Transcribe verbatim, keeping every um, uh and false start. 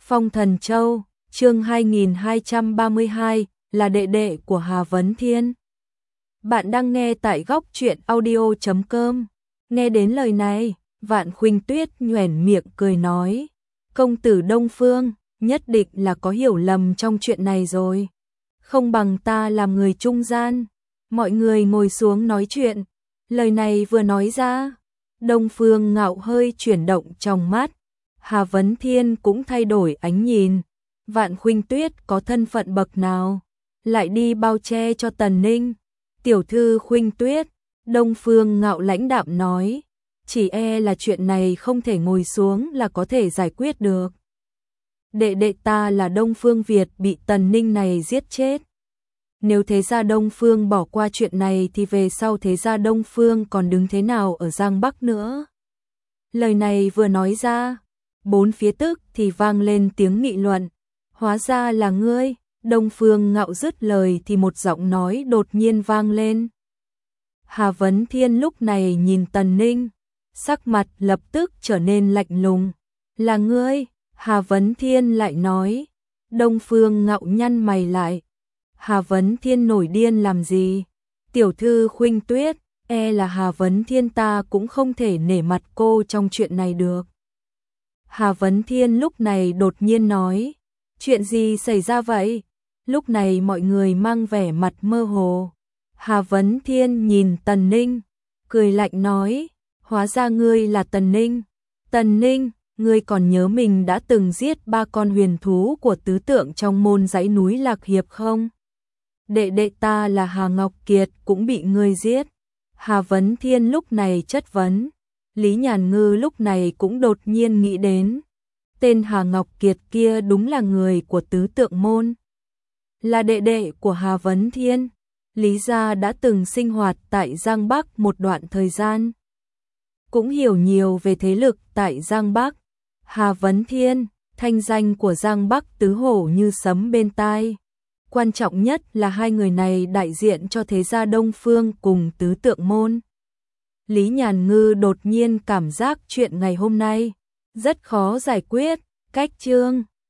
Phong Thần Châu, chương hai nghìn hai trăm ba mươi hai, là đệ đệ của Hà Vấn Thiên. Bạn đang nghe tại góc truyện audio chấm com. Nghe đến lời này, Vạn Khuynh Tuyết nhoẻn miệng cười nói, công tử Đông Phương, nhất định là có hiểu lầm trong chuyện này rồi. Không bằng ta làm người trung gian. Mọi người ngồi xuống nói chuyện. Lời này vừa nói ra, Đông Phương Ngạo hơi chuyển động trong mắt. Hà Vấn Thiên cũng thay đổi ánh nhìn. Vạn Khuynh Tuyết có thân phận bậc nào, lại đi bao che cho Tần Ninh. Tiểu thư Khuynh Tuyết, Đông Phương Ngạo lãnh đạm nói, chỉ e là chuyện này không thể ngồi xuống là có thể giải quyết được. Đệ đệ ta là Đông Phương Việt bị Tần Ninh này giết chết. Nếu thế gia Đông Phương bỏ qua chuyện này thì về sau thế gia Đông Phương còn đứng thế nào ở Giang Bắc nữa. Lời này vừa nói ra, bốn phía tức thì vang lên tiếng nghị luận. Hóa ra là ngươi. Đông Phương Ngạo dứt lời thì một giọng nói đột nhiên vang lên. Hà Vấn Thiên lúc này nhìn Tần Ninh, sắc mặt lập tức trở nên lạnh lùng. Là ngươi? Hà Vấn Thiên lại nói. Đông Phương Ngạo nhăn mày lại. Hà Vấn Thiên nổi điên làm gì? Tiểu thư Khuynh Tuyết, e là Hà Vấn Thiên ta cũng không thể nể mặt cô trong chuyện này được. Hà Vấn Thiên lúc này đột nhiên nói, chuyện gì xảy ra vậy? Lúc này mọi người mang vẻ mặt mơ hồ. Hà Vấn Thiên nhìn Tần Ninh, cười lạnh nói, hóa ra ngươi là Tần Ninh. Tần Ninh, ngươi còn nhớ mình đã từng giết ba con huyền thú của tứ tượng trong môn dãy núi Lạc Hiệp không? Đệ đệ ta là Hà Ngọc Kiệt cũng bị ngươi giết. Hà Vấn Thiên lúc này chất vấn. Lý Nhàn Ngư lúc này cũng đột nhiên nghĩ đến. Tên Hà Ngọc Kiệt kia đúng là người của tứ tượng môn. Là đệ đệ của Hà Vấn Thiên. Lý gia đã từng sinh hoạt tại Giang Bắc một đoạn thời gian. Cũng hiểu nhiều về thế lực tại Giang Bắc. Hà Vấn Thiên, thanh danh của Giang Bắc tứ hổ như sấm bên tai. Quan trọng nhất là hai người này đại diện cho thế gia Đông Phương cùng tứ tượng môn. Lý Nhàn Ngư đột nhiên cảm giác chuyện ngày hôm nay rất khó giải quyết. Cách chương